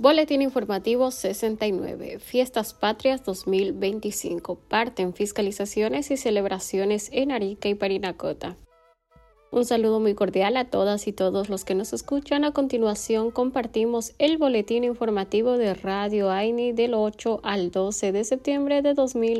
Boletín informativo 69. Fiestas Patrias 2025. Parten fiscalizaciones y celebraciones en Arica y Parinacota. Un saludo muy cordial a todas y todos los que nos escuchan. A continuación compartimos el boletín informativo de Radio AINI del 8 al 12 de septiembre de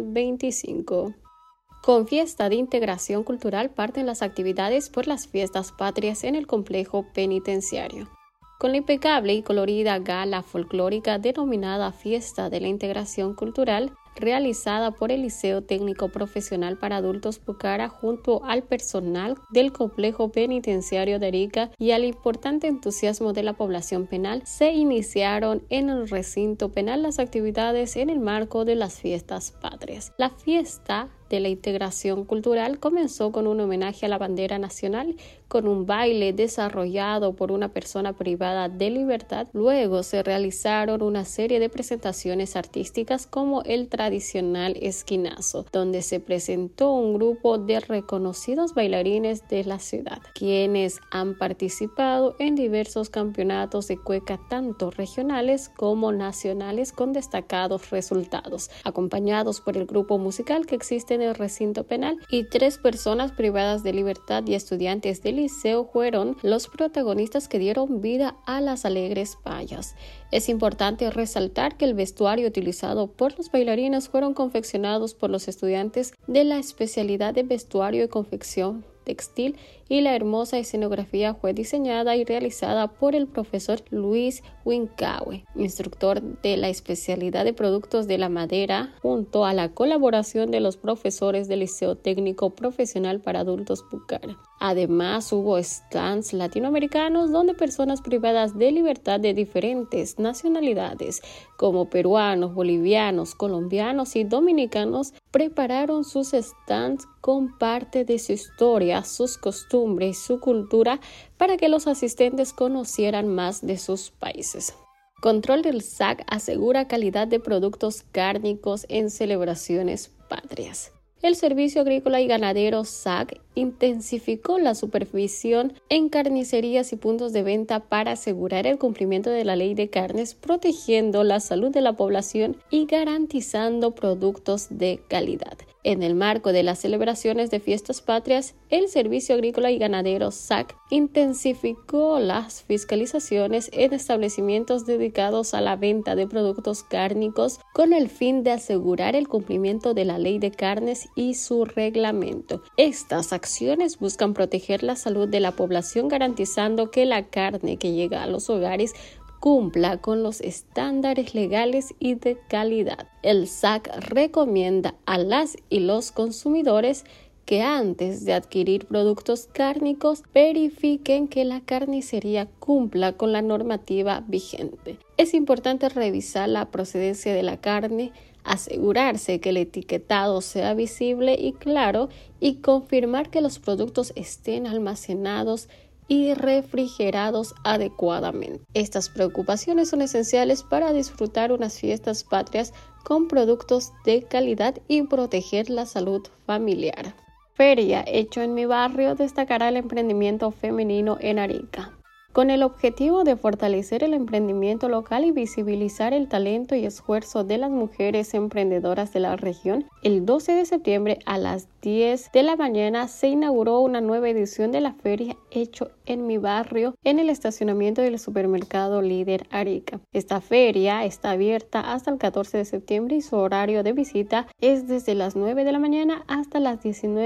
2025. Con fiesta de integración cultural parten las actividades por las fiestas patrias en el complejo penitenciario. Con la impecable y colorida gala folclórica denominada Fiesta de la Integración Cultural, realizada por el Liceo Técnico Profesional para Adultos Pucara junto al personal del complejo penitenciario de Arica y al importante entusiasmo de la población penal, se iniciaron en el recinto penal las actividades en el marco de las fiestas patrias. La fiesta de la integración cultural comenzó con un homenaje a la bandera nacional con un baile desarrollado por una persona privada de libertad. Luego se realizaron una serie de presentaciones artísticas como el tradicional esquinazo, donde se presentó un grupo de reconocidos bailarines de la ciudad, quienes han participado en diversos campeonatos de cueca tanto regionales como nacionales con destacados resultados, acompañados por el grupo musical que existe en el recinto penal, y 3 personas privadas de libertad y estudiantes del liceo fueron los protagonistas que dieron vida a las alegres payas. Es importante resaltar que el vestuario utilizado por los bailarines fueron confeccionados por los estudiantes de la especialidad de vestuario y confección textil, y la hermosa escenografía fue diseñada y realizada por el profesor Luis Wincaue, instructor de la especialidad de productos de la madera, junto a la colaboración de los profesores del Liceo Técnico Profesional para Adultos Pucara. Además, hubo stands latinoamericanos donde personas privadas de libertad de diferentes nacionalidades, como peruanos, bolivianos, colombianos y dominicanos, prepararon sus stands con parte de su historia, sus costumbres, su cultura, para que los asistentes conocieran más de sus países. Control del SAC asegura calidad de productos cárnicos en celebraciones patrias. El Servicio Agrícola y Ganadero SAC intensificó la supervisión en carnicerías y puntos de venta para asegurar el cumplimiento de la ley de carnes, protegiendo la salud de la población y garantizando productos de calidad. En el marco de las celebraciones de fiestas patrias, el Servicio Agrícola y Ganadero SAC intensificó las fiscalizaciones en establecimientos dedicados a la venta de productos cárnicos con el fin de asegurar el cumplimiento de la ley de carnes y su reglamento. Estas acciones buscan proteger la salud de la población, garantizando que la carne que llega a los hogares cumpla con los estándares legales y de calidad. El SAC recomienda a las y los consumidores que antes de adquirir productos cárnicos verifiquen que la carnicería cumpla con la normativa vigente. Es importante revisar la procedencia de la carne, asegurarse que el etiquetado sea visible y claro y confirmar que los productos estén almacenados y refrigerados adecuadamente. Estas preocupaciones son esenciales para disfrutar unas fiestas patrias con productos de calidad y proteger la salud familiar. Feria Hecho en mi barrio destacará el emprendimiento femenino en Arica. Con el objetivo de fortalecer el emprendimiento local y visibilizar el talento y esfuerzo de las mujeres emprendedoras de la región, el 12 de septiembre a las 10 de la mañana se inauguró una nueva edición de la Feria Hecho en mi barrio en el estacionamiento del supermercado Líder Arica. Esta feria está abierta hasta el 14 de septiembre y su horario de visita es desde las 9 de la mañana hasta las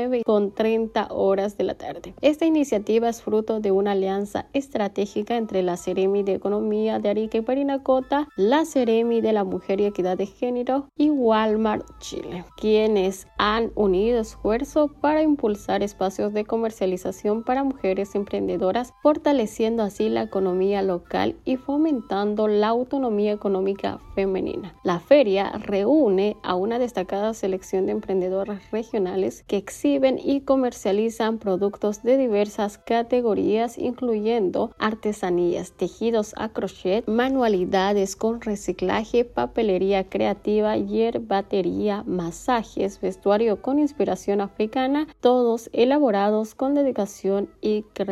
19:30 horas de la tarde. Esta iniciativa es fruto de una alianza estratégica entre la Seremi de Economía de Arica y Parinacota, la Seremi de la Mujer y Equidad de Género y Walmart Chile, quienes han unido esfuerzo para impulsar espacios de comercialización para mujeres emprendedoras, fortaleciendo así la economía local y fomentando la autonomía económica femenina. La feria reúne a una destacada selección de emprendedoras regionales que exhiben y comercializan productos de diversas categorías, incluyendo artesanías, tejidos a crochet, manualidades con reciclaje, papelería creativa, yerbatería, masajes, vestuario con inspiración africana, todos elaborados con dedicación y creatividad.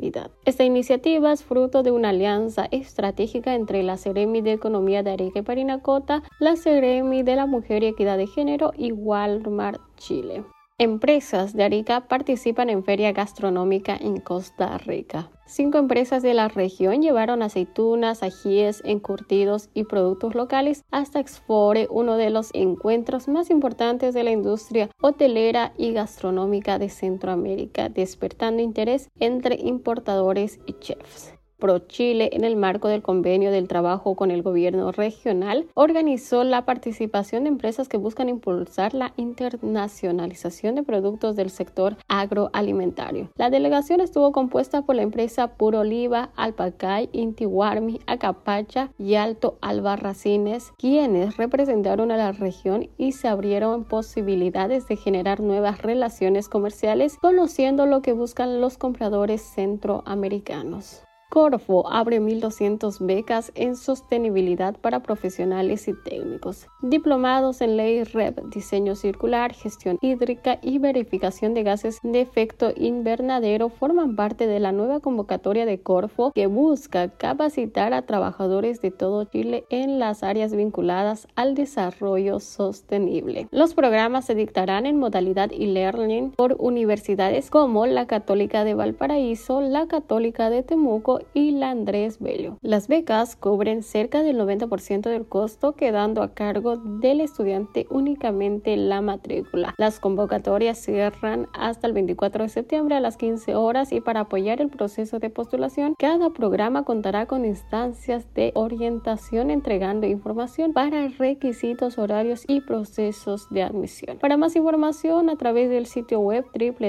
sostenibilidad. Esta iniciativa es fruto de una alianza estratégica entre la Seremi de Economía de Arica y Parinacota, la Seremi de la Mujer y Equidad de Género y Walmart Chile. Empresas de Arica participan en Feria Gastronómica en Costa Rica. 5 empresas de la región llevaron aceitunas, ajíes, encurtidos y productos locales hasta Exfore, uno de los encuentros más importantes de la industria hotelera y gastronómica de Centroamérica, despertando interés entre importadores y chefs. ProChile, en el marco del convenio del trabajo con el gobierno regional, organizó la participación de empresas que buscan impulsar la internacionalización de productos del sector agroalimentario. La delegación estuvo compuesta por la empresa Puro Oliva, Alpacay, Inti Guarmi, Acapacha y Alto Albarracines, quienes representaron a la región y se abrieron posibilidades de generar nuevas relaciones comerciales, conociendo lo que buscan los compradores centroamericanos. Corfo abre 1.200 becas en sostenibilidad para profesionales y técnicos. Diplomados en Ley REP, Diseño Circular, Gestión Hídrica y Verificación de Gases de Efecto Invernadero forman parte de la nueva convocatoria de Corfo, que busca capacitar a trabajadores de todo Chile en las áreas vinculadas al desarrollo sostenible. Los programas se dictarán en modalidad e-learning por universidades como la Católica de Valparaíso, la Católica de Temuco y la Andrés Bello. Las becas cubren cerca del 90% del costo, quedando a cargo del estudiante únicamente la matrícula. Las convocatorias cierran hasta el 24 de septiembre a las 15 horas y para apoyar el proceso de postulación, cada programa contará con instancias de orientación entregando información para requisitos, horarios y procesos de admisión. Para más información, a través del sitio web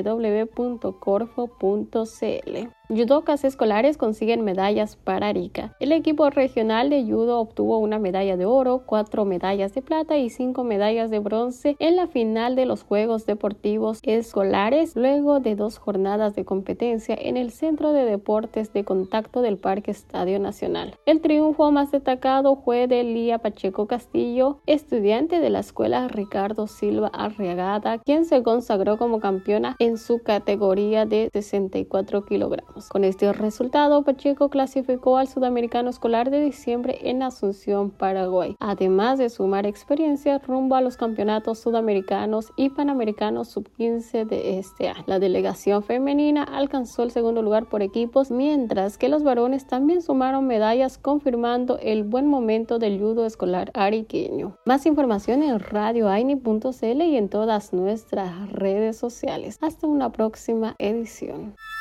www.corfo.cl. Judocas escolares consiguen medallas para Arica. El equipo regional de judo obtuvo una medalla de oro, 4 medallas de plata y 5 medallas de bronce en la final de los Juegos Deportivos Escolares, luego de 2 jornadas de competencia en el Centro de Deportes de Contacto del Parque Estadio Nacional. El triunfo más destacado fue de Lía Pacheco Castillo, estudiante de la Escuela Ricardo Silva Arriagada, quien se consagró como campeona en su categoría de 64 kilogramos. Con este resultado, Pacheco clasificó al Sudamericano Escolar de diciembre en Asunción, Paraguay, además de sumar experiencia rumbo a los campeonatos sudamericanos y panamericanos sub-15 de este año. La delegación femenina alcanzó el segundo lugar por equipos, mientras que los varones también sumaron medallas, confirmando el buen momento del judo escolar ariqueño. Más información en radioaini.cl y en todas nuestras redes sociales. Hasta una próxima edición.